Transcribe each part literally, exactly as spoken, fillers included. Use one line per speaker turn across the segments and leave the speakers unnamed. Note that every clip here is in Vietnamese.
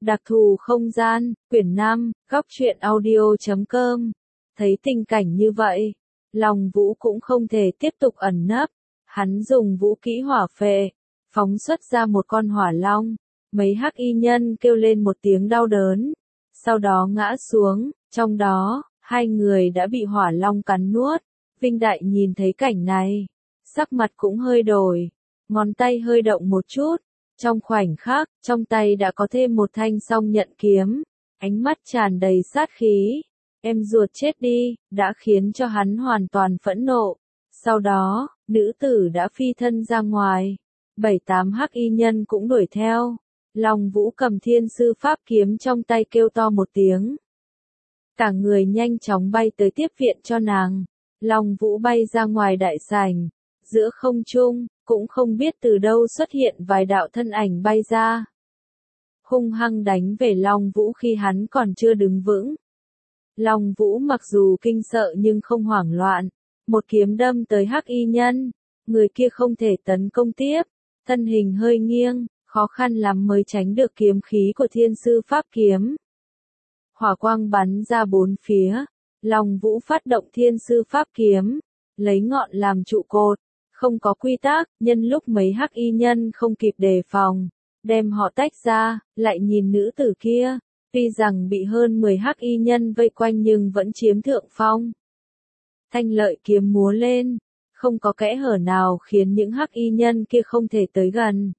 Đặc thù không gian, quyển năm, góc truyện audio chấm com. Thấy tình cảnh như vậy, Long Vũ cũng không thể tiếp tục ẩn nấp. Hắn dùng vũ kỹ hỏa phệ, phóng xuất ra một con hỏa long. Mấy hắc y nhân kêu lên một tiếng đau đớn, sau đó ngã xuống, trong đó, hai người đã bị hỏa long cắn nuốt. Vinh Đại nhìn thấy cảnh này, sắc mặt cũng hơi đổi, ngón tay hơi động một chút. Trong khoảnh khắc, trong tay đã có thêm một thanh song nhận kiếm, ánh mắt tràn đầy sát khí. Em ruột chết đi, đã khiến cho hắn hoàn toàn phẫn nộ. Sau đó, nữ tử đã phi thân ra ngoài, bảy tám hắc y nhân cũng đuổi theo. Long Vũ cầm thiên sư pháp kiếm trong tay kêu to một tiếng. Cả người nhanh chóng bay tới tiếp viện cho nàng. Long Vũ bay ra ngoài đại sảnh, giữa không trung, cũng không biết từ đâu xuất hiện vài đạo thân ảnh bay ra. Hung hăng đánh về Long Vũ khi hắn còn chưa đứng vững. Long Vũ mặc dù kinh sợ nhưng không hoảng loạn, một kiếm đâm tới hắc y nhân, người kia không thể tấn công tiếp, thân hình hơi nghiêng, khó khăn lắm mới tránh được kiếm khí của thiên sư pháp kiếm. Hỏa quang bắn ra bốn phía, Long Vũ phát động thiên sư pháp kiếm, lấy ngọn làm trụ cột, không có quy tắc, nhân lúc mấy hắc y nhân không kịp đề phòng, đem họ tách ra, lại nhìn nữ tử kia, tuy rằng bị hơn mười hắc y nhân vây quanh nhưng vẫn chiếm thượng phong. Thanh lợi kiếm múa lên, không có kẽ hở nào khiến những hắc y nhân kia không thể tới gần.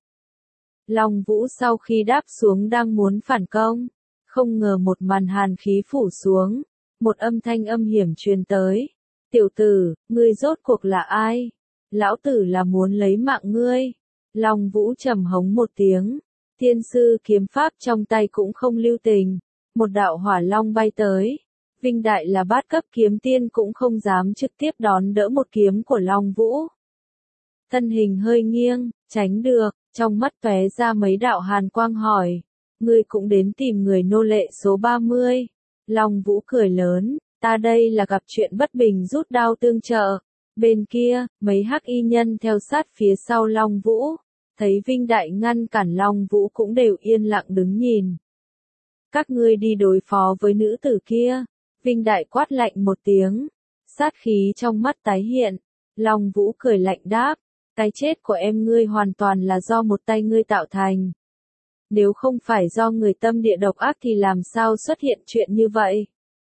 Long Vũ sau khi đáp xuống đang muốn phản công, không ngờ một màn hàn khí phủ xuống, một âm thanh âm hiểm truyền tới. Tiểu tử, ngươi rốt cuộc là ai? Lão tử là muốn lấy mạng ngươi. Long Vũ trầm hống một tiếng, thiên sư kiếm pháp trong tay cũng không lưu tình, một đạo hỏa long bay tới. Vinh Đại là bát cấp kiếm tiên cũng không dám trực tiếp đón đỡ một kiếm của Long Vũ. Thân hình hơi nghiêng, tránh được, trong mắt tóe ra mấy đạo hàn quang hỏi, ngươi cũng đến tìm người nô lệ số ba mươi. Long Vũ cười lớn, ta đây là gặp chuyện bất bình rút đao tương trợ. Bên kia, mấy hắc y nhân theo sát phía sau Long Vũ, thấy Vinh Đại ngăn cản Long Vũ cũng đều yên lặng đứng nhìn. Các ngươi đi đối phó với nữ tử kia. Vinh Đại quát lạnh một tiếng, sát khí trong mắt tái hiện. Long Vũ cười lạnh đáp, cái chết của em ngươi hoàn toàn là do một tay ngươi tạo thành. Nếu không phải do người tâm địa độc ác thì làm sao xuất hiện chuyện như vậy?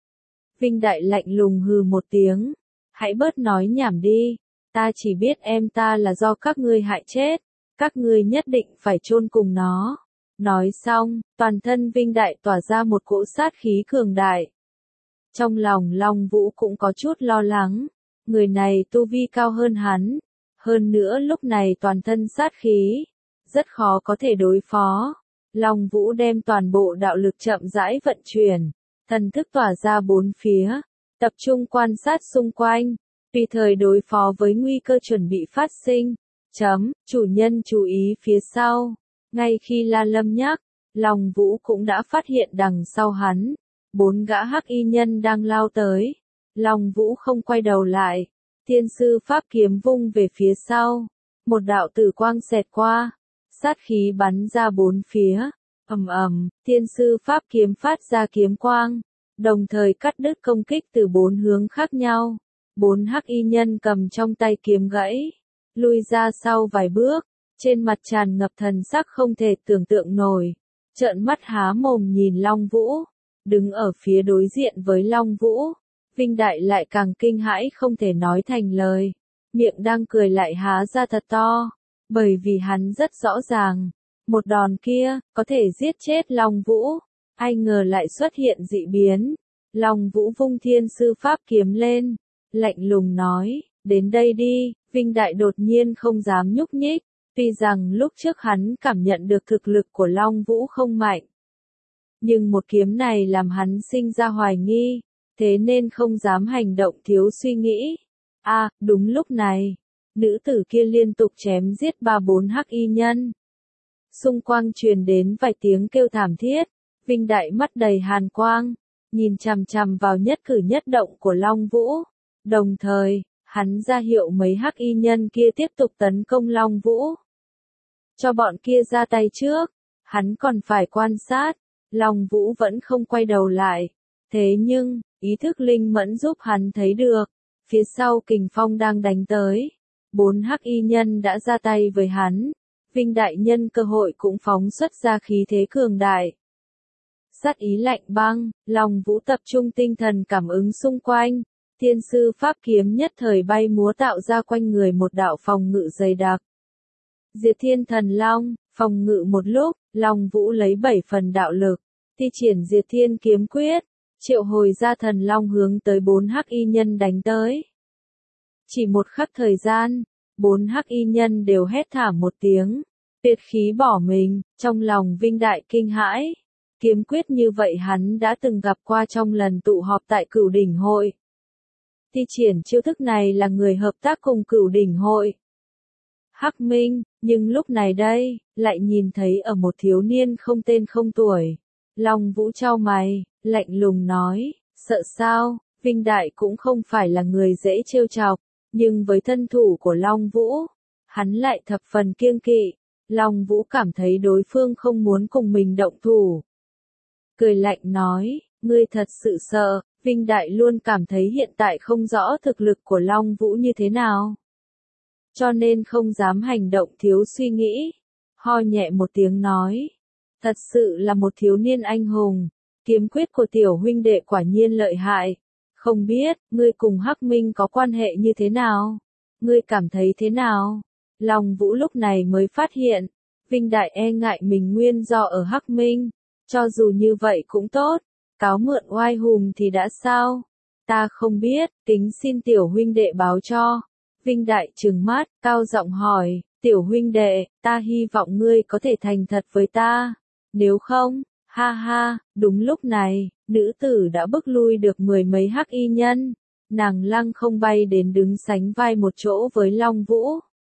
Vinh Đại lạnh lùng hừ một tiếng, hãy bớt nói nhảm đi, ta chỉ biết em ta là do các ngươi hại chết, các ngươi nhất định phải chôn cùng nó. Nói xong, toàn thân Vinh Đại tỏa ra một cỗ sát khí cường đại. Trong lòng Long Vũ cũng có chút lo lắng, người này tu vi cao hơn hắn, hơn nữa lúc này toàn thân sát khí, rất khó có thể đối phó. Long Vũ đem toàn bộ đạo lực chậm rãi vận chuyển, thần thức tỏa ra bốn phía, tập trung quan sát xung quanh, tùy thời đối phó với nguy cơ chuẩn bị phát sinh. Chấm, chủ nhân chú ý phía sau. Ngay khi La Lâm nhắc, Long Vũ cũng đã phát hiện đằng sau hắn, bốn gã hắc y nhân đang lao tới. Long Vũ không quay đầu lại, thiên sư pháp kiếm vung về phía sau, một đạo tử quang xẹt qua, sát khí bắn ra bốn phía. Ầm ầm, thiên sư pháp kiếm phát ra kiếm quang, đồng thời cắt đứt công kích từ bốn hướng khác nhau. Bốn hắc y nhân cầm trong tay kiếm gãy, lui ra sau vài bước, trên mặt tràn ngập thần sắc không thể tưởng tượng nổi, trợn mắt há mồm nhìn Long Vũ. Đứng ở phía đối diện với Long Vũ, Vinh Đại lại càng kinh hãi không thể nói thành lời, miệng đang cười lại há ra thật to, bởi vì hắn rất rõ ràng, một đòn kia, có thể giết chết Long Vũ, ai ngờ lại xuất hiện dị biến. Long Vũ vung thiên sư pháp kiếm lên, lạnh lùng nói, đến đây đi. Vinh Đại đột nhiên không dám nhúc nhích, tuy rằng lúc trước hắn cảm nhận được thực lực của Long Vũ không mạnh, nhưng một kiếm này làm hắn sinh ra hoài nghi, thế nên không dám hành động thiếu suy nghĩ. A, à, đúng lúc này, nữ tử kia liên tục chém giết ba bốn hắc y nhân. Xung quanh truyền đến vài tiếng kêu thảm thiết, Vinh Đại mắt đầy hàn quang, nhìn chằm chằm vào nhất cử nhất động của Long Vũ, đồng thời, hắn ra hiệu mấy hắc y nhân kia tiếp tục tấn công Long Vũ. Cho bọn kia ra tay trước, hắn còn phải quan sát. Long Vũ vẫn không quay đầu lại. Thế nhưng, ý thức linh mẫn giúp hắn thấy được, phía sau kình phong đang đánh tới. Bốn hắc y nhân đã ra tay với hắn. Vinh đại nhân cơ hội cũng phóng xuất ra khí thế cường đại. Sát ý lạnh băng, Long Vũ tập trung tinh thần cảm ứng xung quanh. Thiên sư pháp kiếm nhất thời bay múa tạo ra quanh người một đạo phòng ngự dày đặc. Diệt Thiên Thần Long, phòng ngự một lúc, Long Vũ lấy bảy phần đạo lực, thi triển Diệt Thiên kiếm quyết, triệu hồi ra thần long hướng tới bốn hắc y nhân đánh tới. Chỉ một khắc thời gian, bốn hắc y nhân đều hét thảm một tiếng, tuyệt khí bỏ mình, trong lòng Vinh Đại kinh hãi. Kiếm quyết như vậy hắn đã từng gặp qua trong lần tụ họp tại Cửu Đỉnh Hội. Thi triển chiêu thức này là người hợp tác cùng Cửu Đỉnh Hội. Hắc Minh, nhưng lúc này đây, lại nhìn thấy ở một thiếu niên không tên không tuổi. Long Vũ chau mày, lạnh lùng nói, sợ sao, Vinh Đại cũng không phải là người dễ trêu chọc, nhưng với thân thủ của Long Vũ, hắn lại thập phần kiêng kỵ. Long Vũ cảm thấy đối phương không muốn cùng mình động thủ. Cười lạnh nói, ngươi thật sự sợ. Vinh Đại luôn cảm thấy hiện tại không rõ thực lực của Long Vũ như thế nào, cho nên không dám hành động thiếu suy nghĩ. Ho nhẹ một tiếng nói, thật sự là một thiếu niên anh hùng, kiếm quyết của tiểu huynh đệ quả nhiên lợi hại. Không biết, ngươi cùng Hắc Minh có quan hệ như thế nào? Ngươi cảm thấy thế nào? Long Vũ lúc này mới phát hiện, Vinh Đại e ngại mình nguyên do ở Hắc Minh, cho dù như vậy cũng tốt. Cáo mượn oai hùng thì đã sao? Ta không biết, kính xin tiểu huynh đệ báo cho. Vinh Đại trừng mắt, cao giọng hỏi, tiểu huynh đệ, ta hy vọng ngươi có thể thành thật với ta. Nếu không, ha ha, đúng lúc này, nữ tử đã bức lui được mười mấy hắc y nhân. Nàng lăng không bay đến đứng sánh vai một chỗ với Long Vũ.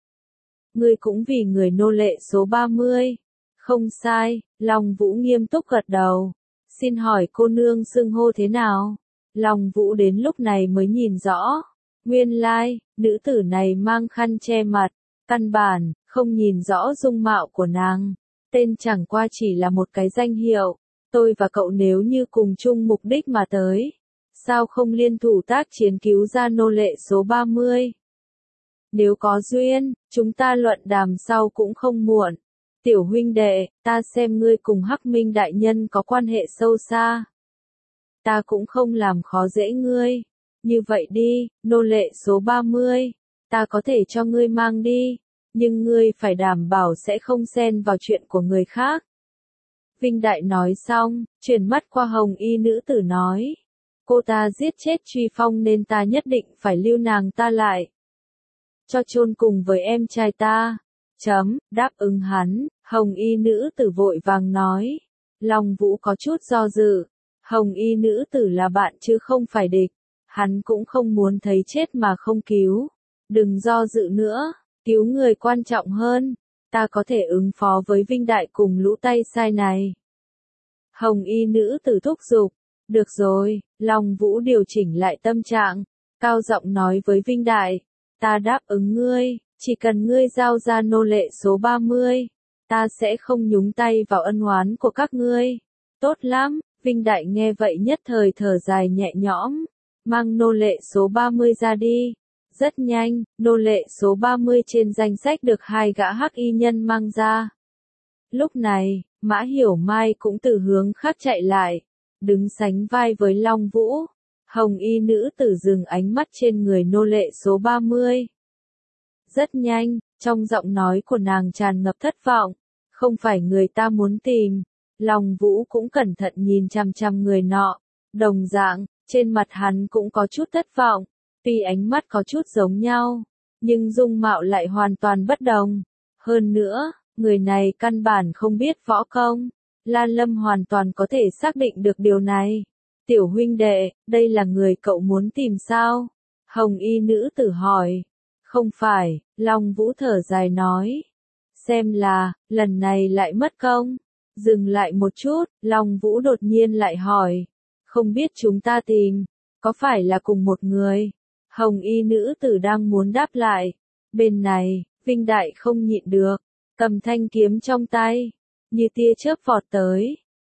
Ngươi cũng vì người nô lệ số ba mươi. Không sai, Long Vũ nghiêm túc gật đầu. Xin hỏi cô nương xưng hô thế nào? Long Vũ đến lúc này mới nhìn rõ. Nguyên lai, nữ tử này mang khăn che mặt, căn bản, không nhìn rõ dung mạo của nàng. Tên chẳng qua chỉ là một cái danh hiệu. Tôi và cậu nếu như cùng chung mục đích mà tới, sao không liên thủ tác chiến cứu ra nô lệ số ba mươi? Nếu có duyên, chúng ta luận đàm sau cũng không muộn. Tiểu huynh đệ, ta xem ngươi cùng Hắc Minh đại nhân có quan hệ sâu xa. Ta cũng không làm khó dễ ngươi. Như vậy đi, nô lệ số ba mươi, ta có thể cho ngươi mang đi, nhưng ngươi phải đảm bảo sẽ không xen vào chuyện của người khác. Vinh Đại nói xong, chuyển mắt qua hồng y nữ tử nói. Cô ta giết chết Truy Phong nên ta nhất định phải lưu nàng ta lại. Cho chôn cùng với em trai ta. Chấm, đáp ứng hắn, hồng y nữ tử vội vàng nói. Long Vũ có chút do dự. Hồng y nữ tử là bạn chứ không phải địch. Hắn cũng không muốn thấy chết mà không cứu. Đừng do dự nữa, cứu người quan trọng hơn. Ta có thể ứng phó với Vinh Đại cùng lũ tay sai này. Hồng y nữ tử thúc giục. Được rồi, Long Vũ điều chỉnh lại tâm trạng. Cao giọng nói với Vinh Đại. Ta đáp ứng ngươi, chỉ cần ngươi giao ra nô lệ số ba mươi. Ta sẽ không nhúng tay vào ân oán của các ngươi. Tốt lắm, Vinh Đại nghe vậy nhất thời thở dài nhẹ nhõm. Mang nô lệ số ba mươi ra đi. Rất nhanh, nô lệ số ba mươi trên danh sách được hai gã hắc y nhân mang ra. Lúc này, Mã Hiểu Mai cũng từ hướng khác chạy lại, đứng sánh vai với Long Vũ. Hồng y nữ tử dừng ánh mắt trên người nô lệ số ba mươi. Rất nhanh, trong giọng nói của nàng tràn ngập thất vọng, không phải người ta muốn tìm. Long Vũ cũng cẩn thận nhìn chằm chằm người nọ, đồng dạng, trên mặt hắn cũng có chút thất vọng, tuy ánh mắt có chút giống nhau, nhưng dung mạo lại hoàn toàn bất đồng. Hơn nữa, người này căn bản không biết võ công. Lan Lâm hoàn toàn có thể xác định được điều này. Tiểu huynh đệ, đây là người cậu muốn tìm sao? Hồng y nữ tử hỏi. Không phải, Long Vũ thở dài nói. Xem là, lần này lại mất công. Dừng lại một chút, Long Vũ đột nhiên lại hỏi. Không biết chúng ta tìm, có phải là cùng một người? Hồng y nữ tử đang muốn đáp lại. Bên này, Vinh Đại không nhịn được, cầm thanh kiếm trong tay, như tia chớp vọt tới.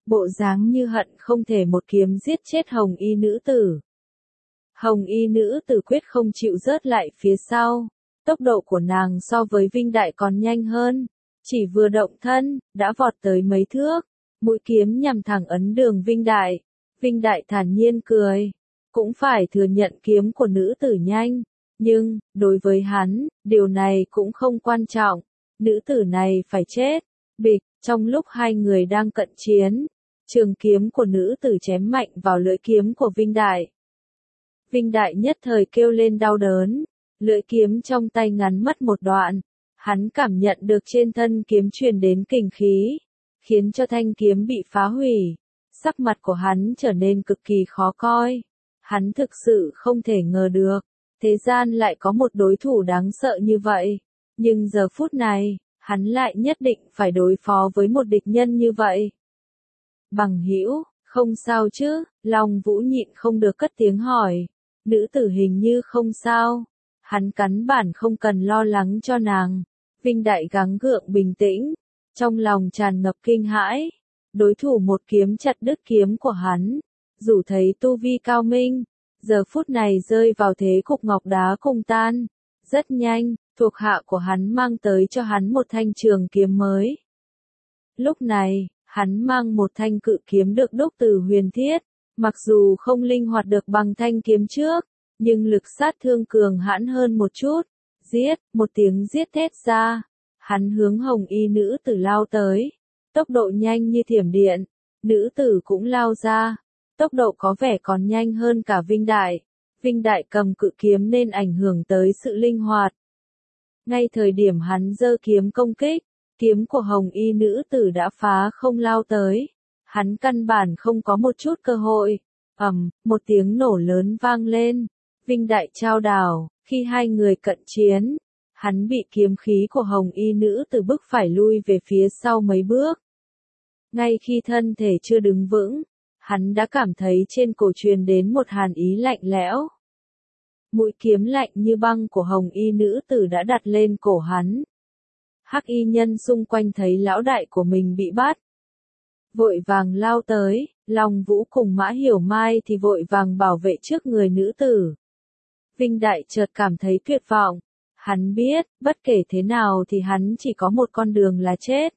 bộ dáng như hận không thể một kiếm giết chết hồng y nữ tử. Hồng y nữ tử quyết không chịu rớt lại phía sau, tốc độ của nàng so với Vinh Đại còn nhanh hơn, chỉ vừa động thân, đã vọt tới mấy thước, mũi kiếm nhằm thẳng ấn đường Vinh Đại. Vinh Đại thản nhiên cười, cũng phải thừa nhận kiếm của nữ tử nhanh, nhưng, đối với hắn, điều này cũng không quan trọng, nữ tử này phải chết. Bịch, trong lúc hai người đang cận chiến, trường kiếm của nữ tử chém mạnh vào lưỡi kiếm của Vinh Đại. Vinh Đại nhất thời kêu lên đau đớn, lưỡi kiếm trong tay ngắn mất một đoạn, hắn cảm nhận được trên thân kiếm truyền đến kình khí, khiến cho thanh kiếm bị phá hủy, sắc mặt của hắn trở nên cực kỳ khó coi. Hắn thực sự không thể ngờ được, thế gian lại có một đối thủ đáng sợ như vậy, nhưng giờ phút này, hắn lại nhất định phải đối phó với một địch nhân như vậy. Bằng hữu, không sao chứ? Long Vũ nhịn không được cất tiếng hỏi. Nữ tử hình như không sao. Hắn cắn bản không cần lo lắng cho nàng. Vinh Đại gắng gượng bình tĩnh, trong lòng tràn ngập kinh hãi. Đối thủ một kiếm chặt đứt kiếm của hắn, dù thấy tu vi cao minh, giờ phút này rơi vào thế cục ngọc đá cùng tan. Rất nhanh, thuộc hạ của hắn mang tới cho hắn một thanh trường kiếm mới. Lúc này, hắn mang một thanh cự kiếm được đúc từ huyền thiết, mặc dù không linh hoạt được bằng thanh kiếm trước, nhưng lực sát thương cường hãn hơn một chút. Giết, một tiếng giết thét ra, hắn hướng hồng y nữ tử lao tới, tốc độ nhanh như thiểm điện, nữ tử cũng lao ra, tốc độ có vẻ còn nhanh hơn cả Vinh Đại. Vinh Đại cầm cự kiếm nên ảnh hưởng tới sự linh hoạt. Ngay thời điểm hắn giơ kiếm công kích, kiếm của hồng y nữ tử đã phá không lao tới. Hắn căn bản không có một chút cơ hội. Ầm, một tiếng nổ lớn vang lên. Vinh Đại trao đảo, khi hai người cận chiến, hắn bị kiếm khí của hồng y nữ tử bức phải lui về phía sau mấy bước. Ngay khi thân thể chưa đứng vững, hắn đã cảm thấy trên cổ truyền đến một hàn ý lạnh lẽo. Mũi kiếm lạnh như băng của hồng y nữ tử đã đặt lên cổ hắn. Hắc y nhân xung quanh thấy lão đại của mình bị bắt, vội vàng lao tới, Long Vũ cùng Mã Hiểu Mai thì vội vàng bảo vệ trước người nữ tử. Vinh Đại chợt cảm thấy tuyệt vọng, hắn biết, bất kể thế nào thì hắn chỉ có một con đường là chết.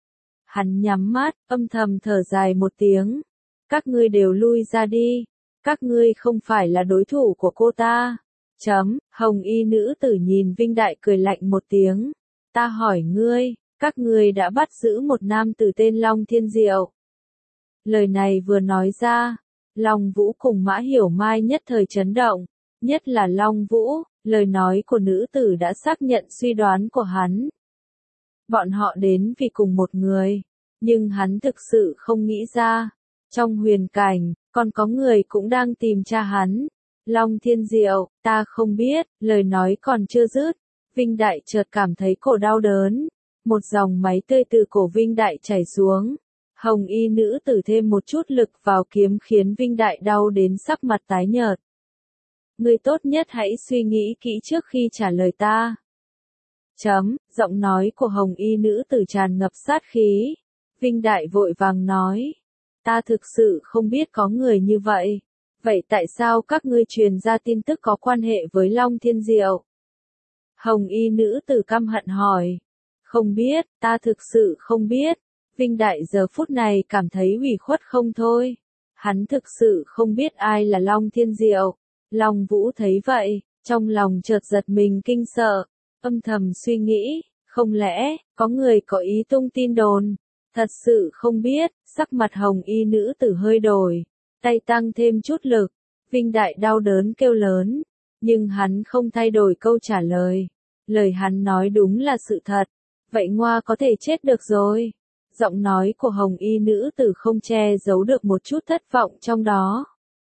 Hắn nhắm mắt, âm thầm thở dài một tiếng. Các ngươi đều lui ra đi, các ngươi không phải là đối thủ của cô ta. Chấm, hồng y nữ tử nhìn Vinh Đại cười lạnh một tiếng. Ta hỏi ngươi, các ngươi đã bắt giữ một nam tử tên Long Thiên Diệu. Lời này vừa nói ra, Long Vũ cùng Mã Hiểu Mai nhất thời chấn động, nhất là Long Vũ, lời nói của nữ tử đã xác nhận suy đoán của hắn. Bọn họ đến vì cùng một người, nhưng hắn thực sự không nghĩ ra, trong huyền cảnh, còn có người cũng đang tìm cha hắn. Long Thiên Diệu, ta không biết, lời nói còn chưa dứt, Vinh Đại chợt cảm thấy cổ đau đớn, một dòng máu tươi từ cổ Vinh Đại chảy xuống. Hồng y nữ tử thêm một chút lực vào kiếm khiến Vinh Đại đau đến sắc mặt tái nhợt. Ngươi tốt nhất hãy suy nghĩ kỹ trước khi trả lời ta. Chấm, giọng nói của hồng y nữ tử tràn ngập sát khí. Vinh Đại vội vàng nói, ta thực sự không biết có người như vậy. Vậy tại sao các ngươi truyền ra tin tức có quan hệ với Long Thiên Diệu? Hồng y nữ tử căm hận hỏi. Không biết, ta thực sự không biết. Vinh Đại giờ phút này cảm thấy ủy khuất không thôi. Hắn thực sự không biết ai là Long Thiên Diệu. Long Vũ thấy vậy, trong lòng chợt giật mình kinh sợ, âm thầm suy nghĩ, không lẽ, có người có ý tung tin đồn. Thật sự không biết, sắc mặt hồng y nữ tử hơi đổi, tay tăng thêm chút lực. Vinh Đại đau đớn kêu lớn, nhưng hắn không thay đổi câu trả lời. Lời hắn nói đúng là sự thật. Vậy Ngoa có thể chết được rồi. Giọng nói của hồng y nữ tử không che giấu được một chút thất vọng trong đó.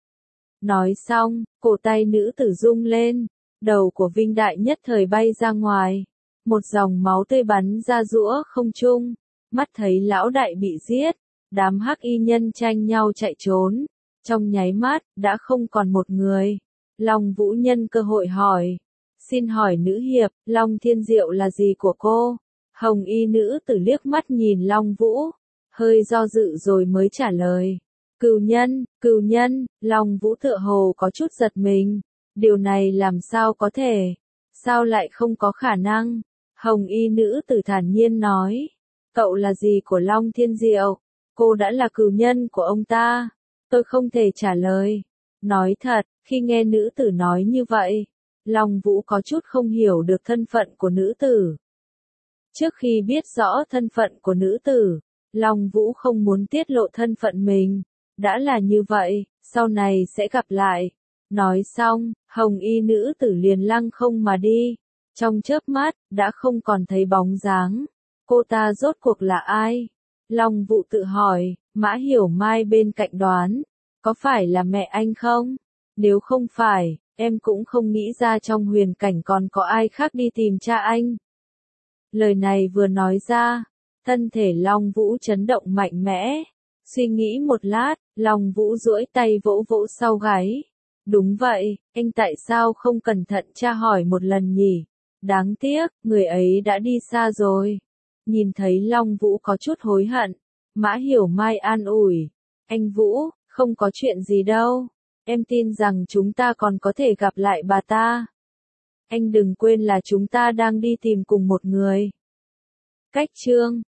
Nói xong, cổ tay nữ tử rung lên, đầu của Vinh Đại nhất thời bay ra ngoài. Một dòng máu tươi bắn ra giữa không trung, mắt thấy lão đại bị giết, đám hắc y nhân tranh nhau chạy trốn. Trong nháy mắt, đã không còn một người. Long Vũ nhân cơ hội hỏi. Xin hỏi nữ hiệp, Long Thiên Diệu là gì của cô? Hồng y nữ tử liếc mắt nhìn Long Vũ. hơi do dự rồi mới trả lời. Cừu nhân, cừu nhân, Long Vũ tựa hồ có chút giật mình. Điều này làm sao có thể? Sao lại không có khả năng? Hồng y nữ tử thản nhiên nói. Cậu là gì của Long Thiên Diệu? Cô đã là cừu nhân của ông ta. Tôi không thể trả lời. Nói thật, khi nghe nữ tử nói như vậy, Long Vũ có chút không hiểu được thân phận của nữ tử. Trước khi biết rõ thân phận của nữ tử, Long Vũ không muốn tiết lộ thân phận mình. Đã là như vậy, sau này sẽ gặp lại. Nói xong, hồng y nữ tử liền lăng không mà đi. Trong chớp mắt, đã không còn thấy bóng dáng. Cô ta rốt cuộc là ai? Long Vũ tự hỏi, Mã Hiểu Mai bên cạnh đoán. Có phải là mẹ anh không? Nếu không phải, em cũng không nghĩ ra trong huyền cảnh còn có ai khác đi tìm cha anh. Lời này vừa nói ra, thân thể Long Vũ chấn động mạnh mẽ. Suy nghĩ một lát, Long Vũ duỗi tay vỗ vỗ sau gáy. Đúng vậy, anh tại sao không cẩn thận tra hỏi một lần nhỉ? Đáng tiếc, người ấy đã đi xa rồi. Nhìn thấy Long Vũ có chút hối hận, Mã Hiểu Mai an ủi. Anh Vũ, không có chuyện gì đâu. Em tin rằng chúng ta còn có thể gặp lại bà ta. Anh đừng quên là chúng ta đang đi tìm cùng một người. Cách chương